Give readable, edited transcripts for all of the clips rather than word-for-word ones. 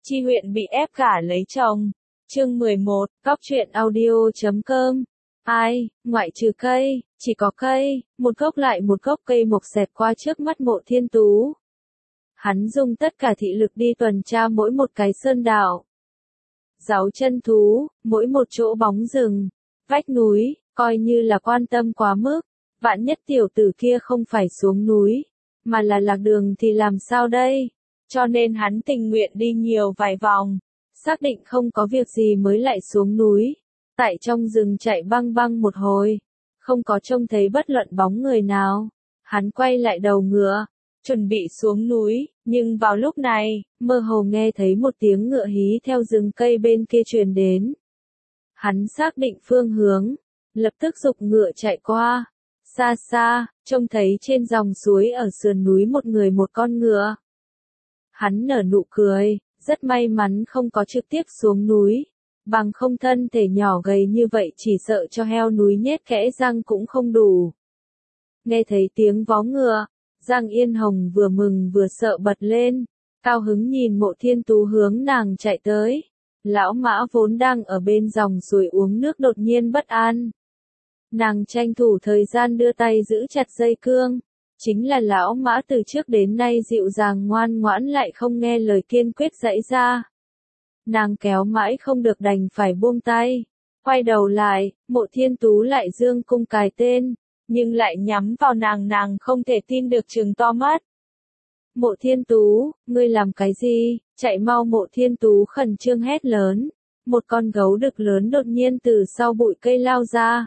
Chi Huyện bị ép gả lấy chồng. Chương 11, Cóc truyện audio.com. Ai, ngoại trừ cây, chỉ có cây, một gốc lại một gốc cây mộc xẹt qua trước mắt Mộ Thiên Tú. Hắn dùng tất cả thị lực đi tuần tra mỗi một cái sơn đạo, giáo chân thú, mỗi một chỗ bóng rừng, vách núi, coi như là quan tâm quá mức. Vạn nhất tiểu tử kia không phải xuống núi, mà là lạc đường thì làm sao đây? Cho nên hắn tình nguyện đi nhiều vài vòng, xác định không có việc gì mới lại xuống núi. Tại trong rừng chạy băng băng một hồi, không có trông thấy bất luận bóng người nào. Hắn quay lại đầu ngựa, chuẩn bị xuống núi, nhưng vào lúc này, mơ hồ nghe thấy một tiếng ngựa hí theo rừng cây bên kia truyền đến. Hắn xác định phương hướng, lập tức giục ngựa chạy qua. Xa xa, trông thấy trên dòng suối ở sườn núi một người một con ngựa. Hắn nở nụ cười, rất may mắn không có trực tiếp xuống núi. Bằng không thân thể nhỏ gầy như vậy chỉ sợ cho heo núi nhét kẽ răng cũng không đủ. Nghe thấy tiếng vó ngựa, Giang Yên Hồng vừa mừng vừa sợ bật lên, cao hứng nhìn Mộ Thiên Tú hướng nàng chạy tới. Lão Mã vốn đang ở bên dòng suối uống nước đột nhiên bất an. Nàng tranh thủ thời gian đưa tay giữ chặt dây cương. Chính là lão Mã từ trước đến nay dịu dàng ngoan ngoãn lại không nghe lời kiên quyết giãy ra. Nàng kéo mãi không được đành phải buông tay. Quay đầu lại, Mộ Thiên Tú lại dương cung cài tên, nhưng lại nhắm vào nàng không thể tin được trừng to mắt. Mộ Thiên Tú, ngươi làm cái gì? Chạy mau! Mộ Thiên Tú khẩn trương hét lớn. Một con gấu đực lớn đột nhiên từ sau bụi cây lao ra.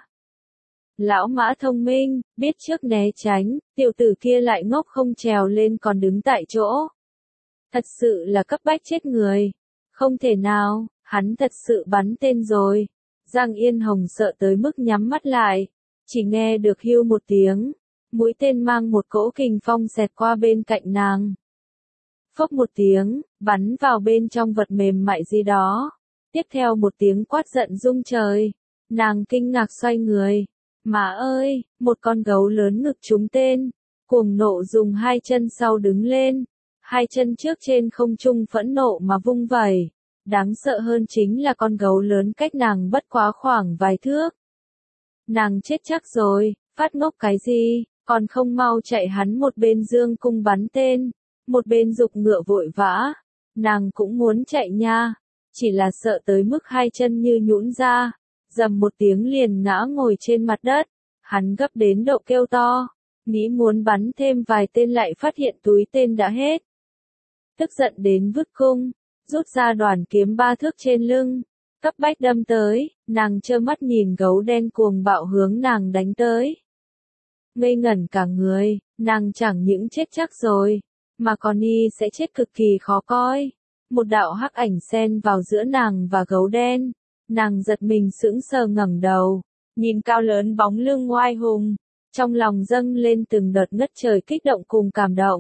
Lão Mã thông minh, biết trước né tránh, tiểu tử kia lại ngốc không trèo lên còn đứng tại chỗ. Thật sự là cấp bách chết người. Không thể nào, hắn thật sự bắn tên rồi. Giang Yên Hồng sợ tới mức nhắm mắt lại. Chỉ nghe được hiu một tiếng. Mũi tên mang một cỗ kình phong xẹt qua bên cạnh nàng. Phốc một tiếng, bắn vào bên trong vật mềm mại gì đó. Tiếp theo một tiếng quát giận rung trời. Nàng kinh ngạc xoay người. Má ơi, một con gấu lớn ngực trúng tên, cuồng nộ dùng hai chân sau đứng lên, hai chân trước trên không trung phẫn nộ mà vung vẩy. Đáng sợ hơn chính là con gấu lớn cách nàng bất quá khoảng vài thước. Nàng chết chắc rồi, phát ngốc cái gì, còn không mau chạy. Hắn một bên dương cung bắn tên, một bên giục ngựa vội vã. Nàng cũng muốn chạy nha, chỉ là sợ tới mức hai chân như nhũn ra. Dầm một tiếng liền ngã ngồi trên mặt đất. Hắn gấp đến độ kêu to, nghĩ muốn bắn thêm vài tên lại phát hiện túi tên đã hết. Tức giận đến vứt cung, rút ra đoàn kiếm 3 thước trên lưng, cấp bách đâm tới. Nàng trơ mắt nhìn gấu đen cuồng bạo hướng nàng đánh tới. Ngây ngẩn cả người, nàng chẳng những chết chắc rồi, mà còn y sẽ chết cực kỳ khó coi. Một đạo hắc ảnh xen vào giữa nàng và gấu đen. Nàng giật mình sững sờ ngẩng đầu, nhìn cao lớn bóng lưng oai hùng, trong lòng dâng lên từng đợt ngất trời kích động cùng cảm động.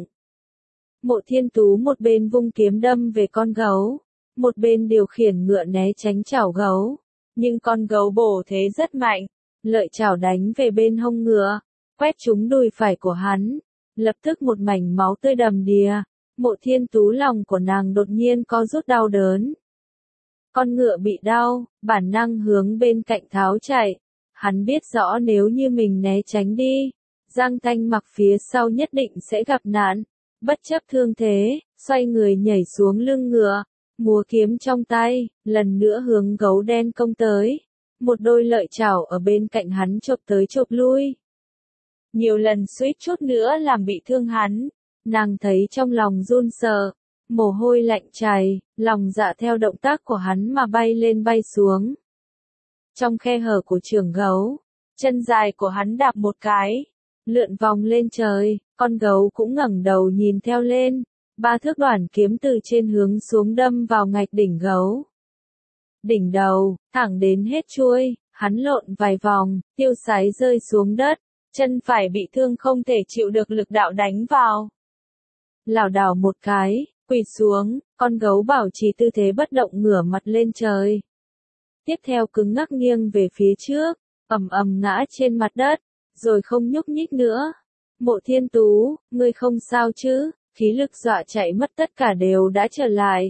Mộ Thiên Tú một bên vung kiếm đâm về con gấu, một bên điều khiển ngựa né tránh chảo gấu, nhưng con gấu bổ thế rất mạnh, lợi chảo đánh về bên hông ngựa, quét trúng đùi phải của hắn, lập tức một mảnh máu tươi đầm đìa. Mộ Thiên Tú lòng của nàng đột nhiên co rút đau đớn. Con ngựa bị đau, bản năng hướng bên cạnh tháo chạy. Hắn biết rõ nếu như mình né tránh đi, Giang Thanh Mặc phía sau nhất định sẽ gặp nạn. Bất chấp thương thế, xoay người nhảy xuống lưng ngựa, múa kiếm trong tay, lần nữa hướng gấu đen công tới. Một đôi lợi chảo ở bên cạnh hắn chộp tới chộp lui. Nhiều lần suýt chút nữa làm bị thương hắn. Nàng thấy trong lòng run sợ. Mồ hôi lạnh chảy, lòng dạ theo động tác của hắn mà bay lên bay xuống. Trong khe hở của trường gấu, chân dài của hắn đạp một cái, lượn vòng lên trời, con gấu cũng ngẩng đầu nhìn theo lên. 3 thước đoản kiếm từ trên hướng xuống đâm vào ngạch đỉnh gấu. Đỉnh đầu, thẳng đến hết chuôi, hắn lộn vài vòng, tiêu sái rơi xuống đất, chân phải bị thương không thể chịu được lực đạo đánh vào. Lảo đảo một cái, quỳ xuống, con gấu bảo trì tư thế bất động ngửa mặt lên trời. Tiếp theo cứng ngắc nghiêng về phía trước, ầm ầm ngã trên mặt đất, rồi không nhúc nhích nữa. Mộ Thiên Tú, ngươi không sao chứ? Khí lực dọa chạy mất tất cả đều đã trở lại.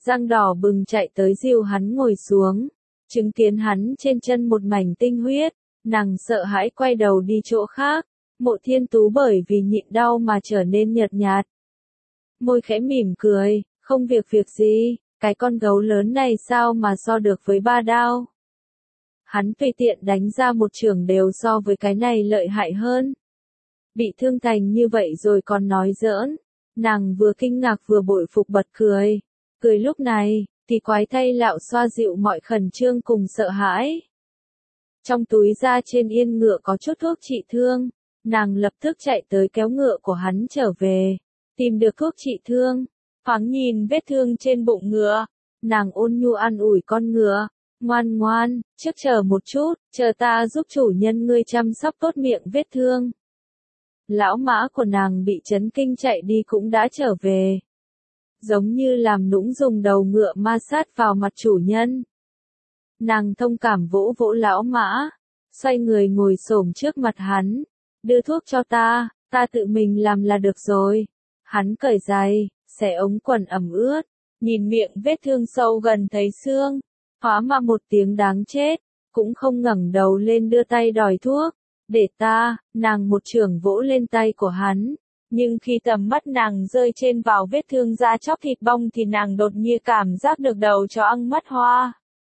Răng đỏ bừng chạy tới dìu hắn ngồi xuống, chứng kiến hắn trên chân một mảnh tinh huyết, nàng sợ hãi quay đầu đi chỗ khác. Mộ Thiên Tú bởi vì nhịn đau mà trở nên nhợt nhạt. Môi khẽ mỉm cười, không việc gì, cái con gấu lớn này sao mà so được với 3 đao. Hắn tùy tiện đánh ra một chưởng đều so với cái này lợi hại hơn. Bị thương thành như vậy rồi còn nói giỡn. Nàng vừa kinh ngạc vừa bội phục bật cười. Cười lúc này, thì quái thay Lạo xoa dịu mọi khẩn trương cùng sợ hãi. Trong túi da trên yên ngựa có chút thuốc trị thương. Nàng lập tức chạy tới kéo ngựa của hắn trở về. Tìm được thuốc trị thương. Thoáng nhìn vết thương trên bụng ngựa. Nàng ôn nhu an ủi con ngựa. Ngoan ngoan, trước chờ một chút, chờ ta giúp chủ nhân ngươi chăm sóc tốt miệng vết thương. Lão mã của nàng bị chấn kinh chạy đi cũng đã trở về. Giống như làm nũng dùng đầu ngựa ma sát vào mặt chủ nhân. Nàng thông cảm vỗ vỗ lão mã, xoay người ngồi xổm trước mặt hắn. Đưa thuốc cho ta tự mình làm là được rồi. Hắn cởi giày, xẻ ống quần ẩm ướt, nhìn miệng vết thương sâu gần thấy xương. Hóa mà một tiếng đáng chết, cũng không ngẩng đầu lên đưa tay đòi thuốc. Để ta, nàng một chưởng vỗ lên tay của hắn. Nhưng khi tầm mắt nàng rơi trên vào vết thương da chóc thịt bong thì nàng đột nhiên cảm giác được đầu chó ăn mắt hoa.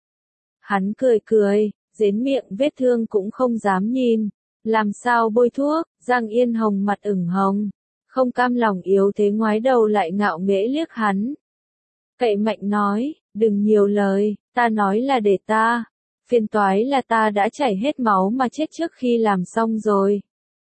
Hắn cười, dến miệng vết thương cũng không dám nhìn. Làm sao bôi thuốc, Giang Yên Hồng mặt ửng hồng. Không cam lòng yếu thế ngoái đầu lại ngạo nghễ liếc hắn. Cậy mạnh nói, đừng nhiều lời, ta nói là để ta. Phiền toái là ta đã chảy hết máu mà chết trước khi làm xong rồi.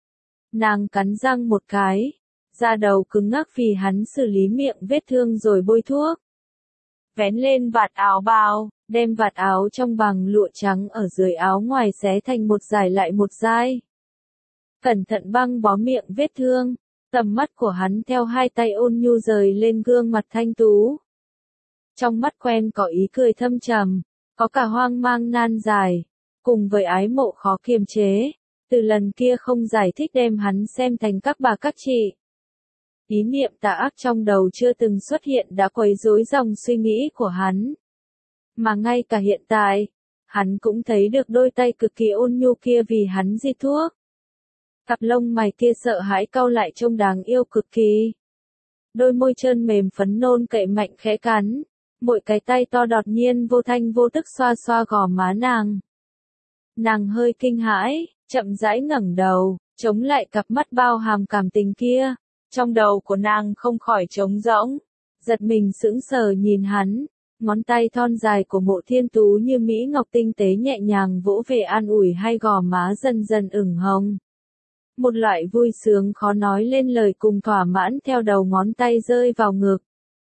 Nàng cắn răng một cái, da đầu cứng ngắc vì hắn xử lý miệng vết thương rồi bôi thuốc. Vén lên vạt áo bào, đem vạt áo trong bằng lụa trắng ở dưới áo ngoài xé thành một dải lại một dai. Cẩn thận băng bó miệng vết thương, tầm mắt của hắn theo hai tay ôn nhu rời lên gương mặt thanh tú. Trong mắt quen có ý cười thâm trầm, có cả hoang mang nan giải, cùng với ái mộ khó kiềm chế. Từ lần kia không giải thích đem hắn xem thành các bà các chị. Ý niệm tà ác trong đầu chưa từng xuất hiện đã quấy rối dòng suy nghĩ của hắn. Mà ngay cả hiện tại, hắn cũng thấy được đôi tay cực kỳ ôn nhu kia vì hắn di thuốc. Cặp lông mày kia sợ hãi cau lại trông đáng yêu cực kỳ. Đôi môi trơn mềm phấn nôn cậy mạnh khẽ cắn. Mỗi cái tay to đột nhiên vô thanh vô tức xoa xoa gò má nàng. Nàng hơi kinh hãi, chậm rãi ngẩng đầu, chống lại cặp mắt bao hàm cảm tình kia. Trong đầu của nàng không khỏi trống rỗng. Giật mình sững sờ nhìn hắn. Ngón tay thon dài của Mộ Thiên Tú như mỹ ngọc tinh tế nhẹ nhàng vỗ về an ủi hai gò má dần dần ửng hồng. Một loại vui sướng khó nói lên lời cùng thỏa mãn theo đầu ngón tay rơi vào ngực.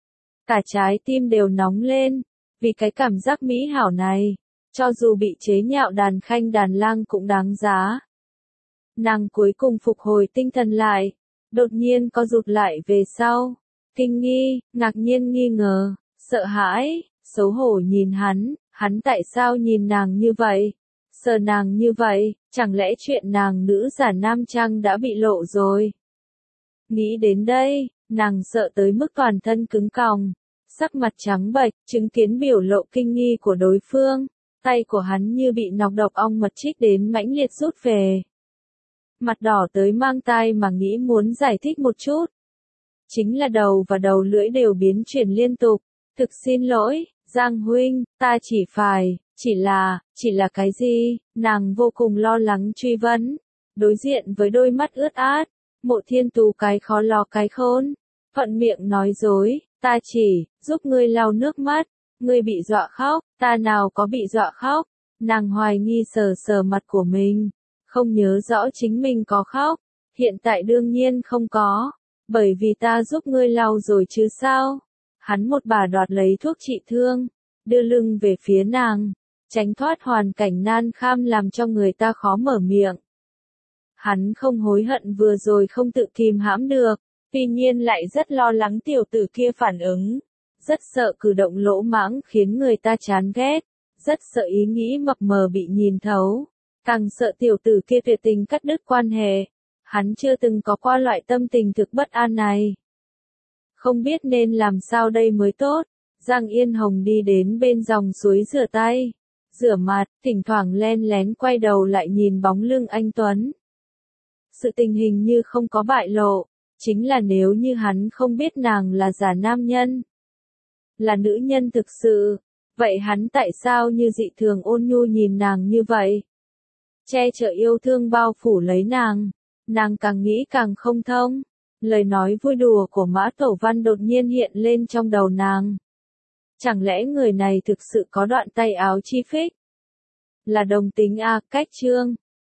Cả trái tim đều nóng lên, vì cái cảm giác mỹ hảo này, cho dù bị chế nhạo đàn khanh đàn lang cũng đáng giá. Nàng cuối cùng phục hồi tinh thần lại, đột nhiên co rụt lại về sau, kinh nghi, ngạc nhiên nghi ngờ, sợ hãi, xấu hổ nhìn hắn tại sao nhìn nàng như vậy, sờ nàng như vậy, chẳng lẽ chuyện nàng nữ giả nam trang đã bị lộ rồi. Nghĩ đến đây, nàng sợ tới mức toàn thân cứng còng, sắc mặt trắng bệch, chứng kiến biểu lộ kinh nghi của đối phương, tay của hắn như bị nọc độc ong mật chích đến mãnh liệt rút về. Mặt đỏ tới mang tai mà nghĩ muốn giải thích một chút. Chính là đầu và đầu lưỡi đều biến chuyển liên tục. Thực xin lỗi, Giang huynh, ta chỉ là cái gì? Nàng vô cùng lo lắng truy vấn. Đối diện với đôi mắt ướt át, Mộ Thiên Tú cái khó lo cái khôn. Thuận miệng nói dối, ta chỉ giúp ngươi lau nước mắt. Ngươi bị dọa khóc, ta nào có bị dọa khóc. Nàng hoài nghi sờ sờ mặt của mình. Không nhớ rõ chính mình có khóc. Hiện tại đương nhiên không có. Bởi vì ta giúp ngươi lau rồi chứ sao. Hắn một bà đoạt lấy thuốc trị thương, đưa lưng về phía nàng, tránh thoát hoàn cảnh nan kham làm cho người ta khó mở miệng. Hắn không hối hận vừa rồi không tự kìm hãm được, tuy nhiên lại rất lo lắng tiểu tử kia phản ứng, rất sợ cử động lỗ mãng khiến người ta chán ghét, rất sợ ý nghĩ mập mờ bị nhìn thấu, càng sợ tiểu tử kia tuyệt tình cắt đứt quan hệ. Hắn chưa từng có qua loại tâm tình thực bất an này. Không biết nên làm sao đây mới tốt. Giang Yên Hồng đi đến bên dòng suối rửa tay, rửa mặt, thỉnh thoảng len lén quay đầu lại nhìn bóng lưng anh Tuấn. Sự tình hình như không có bại lộ, chính là nếu như hắn không biết nàng là giả nam nhân, là nữ nhân thực sự, vậy hắn tại sao như dị thường ôn nhu nhìn nàng như vậy? Che chở yêu thương bao phủ lấy nàng càng nghĩ càng không thông. Lời nói vui đùa của Mã Tổ Văn đột nhiên hiện lên trong đầu nàng. Chẳng lẽ người này thực sự có đoạn tay áo chi phích? Là đồng tính à, cách trương.